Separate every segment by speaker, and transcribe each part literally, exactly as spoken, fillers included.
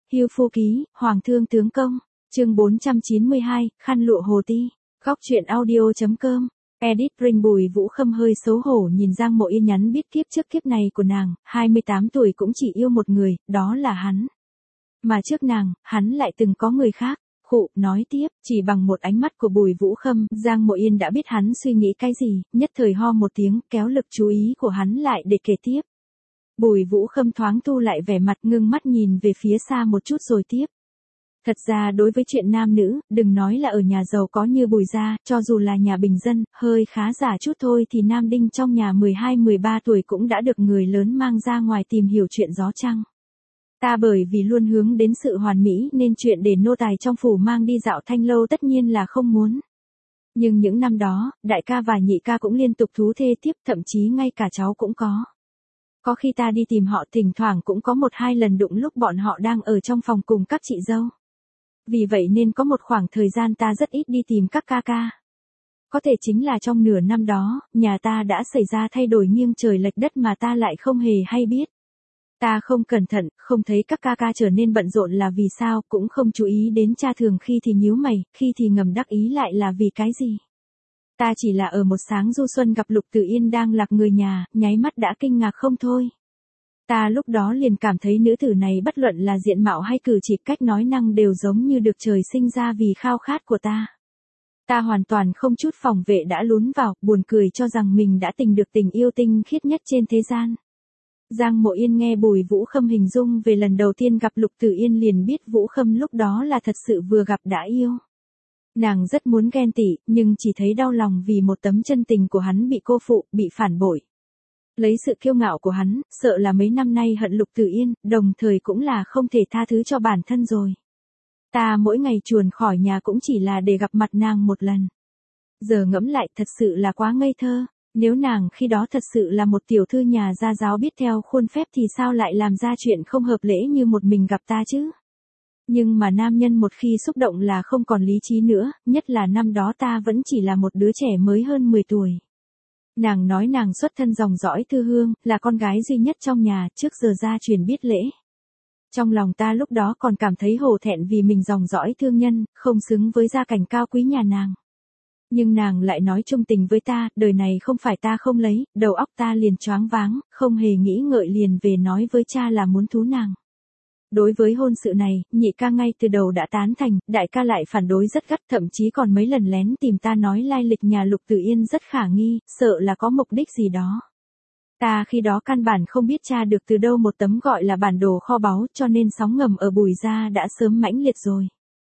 Speaker 1: Hưu Phu Ký, Hoàng Thương Tướng Công, chương bốn trăm chín mươi hai, Khăn Lụa Hồ Ti, Góc Chuyện Audio.com, Edit Ring. Bùi Vũ Khâm hơi xấu hổ nhìn Giang Mộ Yên nhắn biết kiếp trước kiếp này của nàng, hai mươi tám tuổi cũng chỉ yêu một người, đó là hắn. Mà trước nàng, hắn lại từng có người khác. Khụ, nói tiếp, chỉ bằng một ánh mắt của Bùi Vũ Khâm, Giang Mộ Yên đã biết hắn suy nghĩ cái gì, nhất thời ho một tiếng, kéo lực chú ý của hắn lại để kể tiếp. Bùi Vũ Khâm thoáng thu lại vẻ mặt, ngưng mắt nhìn về phía xa một chút rồi tiếp. Thật ra đối với chuyện nam nữ, đừng nói là ở nhà giàu có như Bùi gia, cho dù là nhà bình dân, hơi khá giả chút thôi thì nam đinh trong nhà mười hai mười ba tuổi cũng đã được người lớn mang ra ngoài tìm hiểu chuyện gió trăng. Ta bởi vì luôn hướng đến sự hoàn mỹ nên chuyện để nô tài trong phủ mang đi dạo thanh lâu tất nhiên là không muốn. Nhưng những năm đó, đại ca và nhị ca cũng liên tục thú thê tiếp, thậm chí ngay cả cháu cũng có. Có khi ta đi tìm họ thỉnh thoảng cũng có một hai lần đụng lúc bọn họ đang ở trong phòng cùng các chị dâu. Vì vậy nên có một khoảng thời gian ta rất ít đi tìm các ca ca. Có thể chính là trong nửa năm đó, nhà ta đã xảy ra thay đổi nghiêng trời lệch đất mà ta lại không hề hay biết. Ta không cẩn thận, không thấy các ca ca trở nên bận rộn là vì sao, cũng không chú ý đến cha thường khi thì nhíu mày, khi thì ngầm đắc ý lại là vì cái gì. Ta chỉ là ở một sáng du xuân gặp Lục Tử Yên đang lạc người nhà, nháy mắt đã kinh ngạc không thôi. Ta lúc đó liền cảm thấy nữ tử này bất luận là diện mạo hay cử chỉ, cách nói năng đều giống như được trời sinh ra vì khao khát của ta. Ta hoàn toàn không chút phòng vệ đã lún vào, buồn cười cho rằng mình đã tình được tình yêu tinh khiết nhất trên thế gian. Giang Mộ Yên nghe Bùi Vũ Khâm hình dung về lần đầu tiên gặp Lục Tử Yên liền biết Vũ Khâm lúc đó là thật sự vừa gặp đã yêu. Nàng rất muốn ghen tị, nhưng chỉ thấy đau lòng vì một tấm chân tình của hắn bị cô phụ, bị phản bội. Lấy sự kiêu ngạo của hắn, sợ là mấy năm nay hận Lục Tử Yên, đồng thời cũng là không thể tha thứ cho bản thân rồi. Ta mỗi ngày chuồn khỏi nhà cũng chỉ là để gặp mặt nàng một lần. Giờ ngẫm lại thật sự là quá ngây thơ. Nếu nàng khi đó thật sự là một tiểu thư nhà gia giáo biết theo khuôn phép thì sao lại làm ra chuyện không hợp lễ như một mình gặp ta chứ? Nhưng mà nam nhân một khi xúc động là không còn lý trí nữa, nhất là năm đó ta vẫn chỉ là một đứa trẻ mới hơn mười tuổi. Nàng nói nàng xuất thân dòng dõi Thư Hương, là con gái duy nhất trong nhà, trước giờ gia truyền biết lễ. Trong lòng ta lúc đó còn cảm thấy hổ thẹn vì mình dòng dõi thương nhân, không xứng với gia cảnh cao quý nhà nàng. Nhưng nàng lại nói trung tình với ta, đời này không phải ta không lấy, đầu óc ta liền choáng váng, không hề nghĩ ngợi liền về nói với cha là muốn thú nàng. Đối với hôn sự này, nhị ca ngay từ đầu đã tán thành, đại ca lại phản đối rất gắt, thậm chí còn mấy lần lén tìm ta nói lai lịch nhà Lục Tử Yên rất khả nghi, sợ là có mục đích gì đó. Ta khi đó căn bản không biết cha được từ đâu một tấm gọi là bản đồ kho báu, cho nên sóng ngầm ở Bùi gia đã sớm mãnh liệt rồi.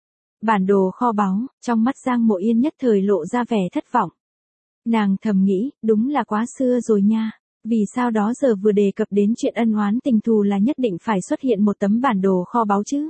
Speaker 1: Bản đồ kho báu, trong mắt Giang Mộ Yên nhất thời lộ ra vẻ thất vọng. Nàng thầm nghĩ, đúng là quá xưa rồi nha, vì sao đó giờ vừa đề cập đến chuyện ân oán tình thù là nhất định phải xuất hiện một tấm bản đồ kho báu chứ.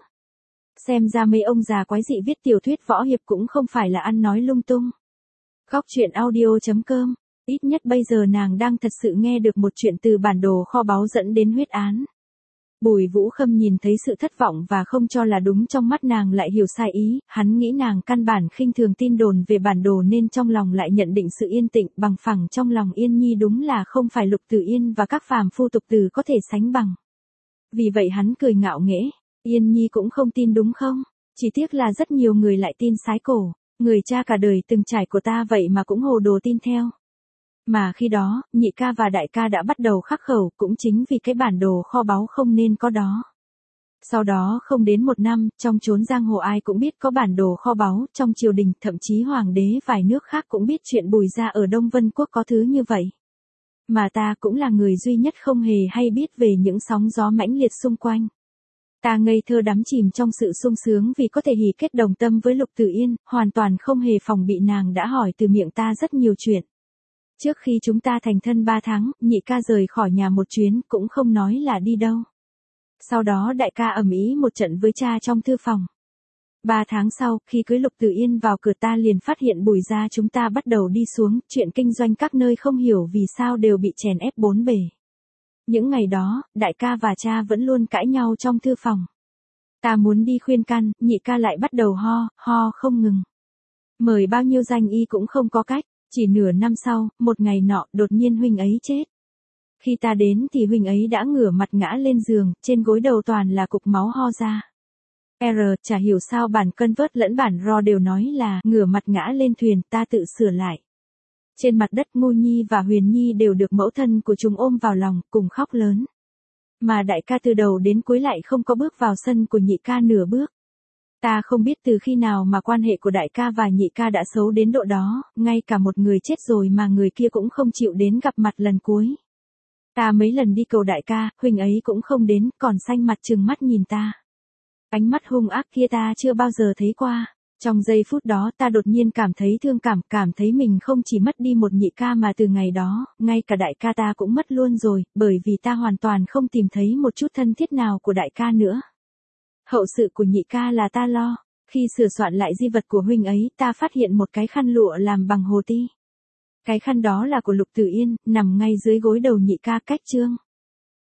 Speaker 1: Xem ra mấy ông già quái dị viết tiểu thuyết võ hiệp cũng không phải là ăn nói lung tung. Góc Chuyện Audio.com, ít nhất bây giờ nàng đang thật sự nghe được một chuyện từ bản đồ kho báu dẫn đến huyết án. Bùi Vũ Khâm nhìn thấy sự thất vọng và không cho là đúng trong mắt nàng lại hiểu sai ý, hắn nghĩ nàng căn bản khinh thường tin đồn về bản đồ nên trong lòng lại nhận định sự yên tĩnh, bằng phẳng trong lòng Yên Nhi đúng là không phải Lục Tử Yên và các phàm phu tục tử có thể sánh bằng. Vì vậy hắn cười ngạo nghễ, Yên Nhi cũng không tin đúng không? Chỉ tiếc là rất nhiều người lại tin sái cổ, người cha cả đời từng trải của ta vậy mà cũng hồ đồ tin theo. Mà khi đó, nhị ca và đại ca đã bắt đầu khắc khẩu, cũng chính vì cái bản đồ kho báu không nên có đó. Sau đó không đến một năm, trong chốn giang hồ ai cũng biết có bản đồ kho báu, trong triều đình, thậm chí hoàng đế vài nước khác cũng biết chuyện Bùi gia ở Đông Vân Quốc có thứ như vậy. Mà ta cũng là người duy nhất không hề hay biết về những sóng gió mãnh liệt xung quanh. Ta ngây thơ đắm chìm trong sự sung sướng vì có thể hỉ kết đồng tâm với Lục Tử Yên, hoàn toàn không hề phòng bị nàng đã hỏi từ miệng ta rất nhiều chuyện. Trước khi chúng ta thành thân ba tháng, nhị ca rời khỏi nhà một chuyến, cũng không nói là đi đâu. Sau đó đại ca ầm ĩ một trận với cha trong thư phòng. Ba tháng sau, khi cưới Lục Tử Yên vào cửa ta liền phát hiện Bùi gia chúng ta bắt đầu đi xuống, chuyện kinh doanh các nơi không hiểu vì sao đều bị chèn ép bốn bề. Những ngày đó, đại ca và cha vẫn luôn cãi nhau trong thư phòng. Ta muốn đi khuyên can, nhị ca lại bắt đầu ho, ho không ngừng. Mời bao nhiêu danh y cũng không có cách. Chỉ nửa năm sau, một ngày nọ, đột nhiên huynh ấy chết. Khi ta đến thì huynh ấy đã ngửa mặt ngã lên giường, trên gối đầu toàn là cục máu ho ra. R, chả hiểu sao bản convert lẫn bản raw đều nói là ngửa mặt ngã lên thuyền, ta tự sửa lại. Trên mặt đất Ngô Nhi và Huyền Nhi đều được mẫu thân của chúng ôm vào lòng, cùng khóc lớn. Mà đại ca từ đầu đến cuối lại không có bước vào sân của nhị ca nửa bước. Ta không biết từ khi nào mà quan hệ của đại ca và nhị ca đã xấu đến độ đó, ngay cả một người chết rồi mà người kia cũng không chịu đến gặp mặt lần cuối. Ta mấy lần đi cầu đại ca, huynh ấy cũng không đến, còn xanh mặt trừng mắt nhìn ta. Ánh mắt hung ác kia ta chưa bao giờ thấy qua. Trong giây phút đó ta đột nhiên cảm thấy thương cảm, cảm thấy mình không chỉ mất đi một nhị ca mà từ ngày đó, ngay cả đại ca ta cũng mất luôn rồi, bởi vì ta hoàn toàn không tìm thấy một chút thân thiết nào của đại ca nữa. Hậu sự của nhị ca là ta lo. Khi sửa soạn lại di vật của huynh ấy, ta phát hiện một cái khăn lụa làm bằng hồ ti. Cái khăn đó là của Lục Tử Yên, nằm ngay dưới gối đầu nhị ca cách chương.